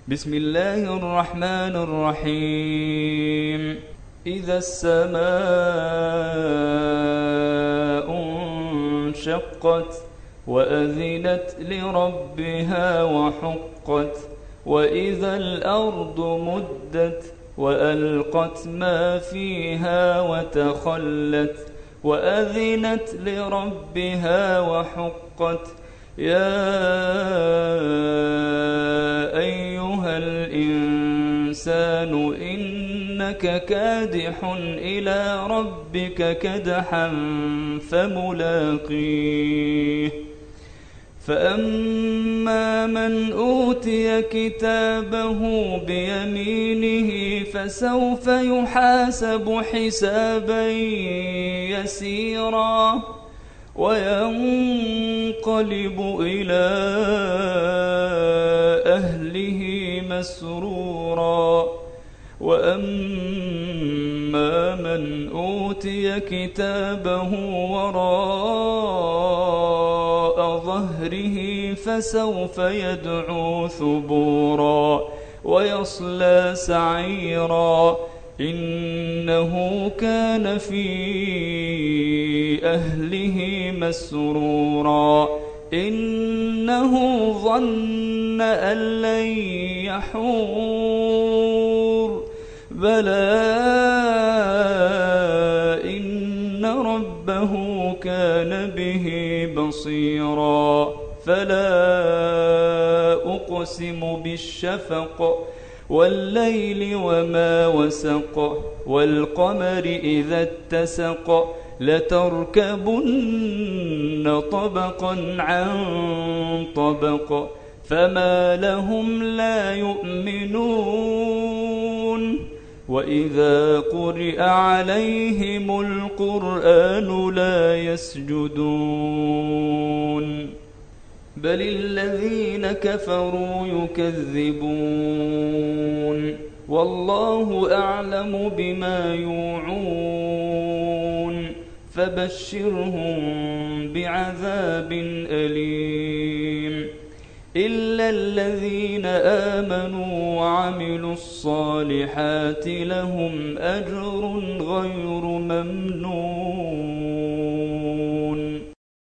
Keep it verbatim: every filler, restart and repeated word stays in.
بسم الله الرحمن الرحيم إذا السماء انشقت وأذنت لربها وحقت وإذا الأرض مدت وألقت ما فيها وتخلت وأذنت لربها وحقت يا أيها الإنسان إنك كادح إلى ربك كدحا فملاقيه فأما من أوتي كتابه بيمينه فسوف يحاسب حسابا يسيرا وينقلب إلى أهله مسرورا وأما من أوتي كتابه وراء ظهره فسوف يدعو ثبورا ويصلى سعيرا إنه كان في أهله مسرورا إنه ظن أن لن يحور بلى إن ربه كان به بصيرا فلا أقسم بالشفق والليل وما وسق والقمر إذا اتسق لتركبن طبقا عن طبق فما لهم لا يؤمنون وإذا قرئ عليهم القرآن لا يسجدون بل الذين كفروا يكذبون والله أعلم بما يوعون فبشرهم بعذاب أليم إلا الذين آمنوا وعملوا الصالحات لهم أجر غير ممنون.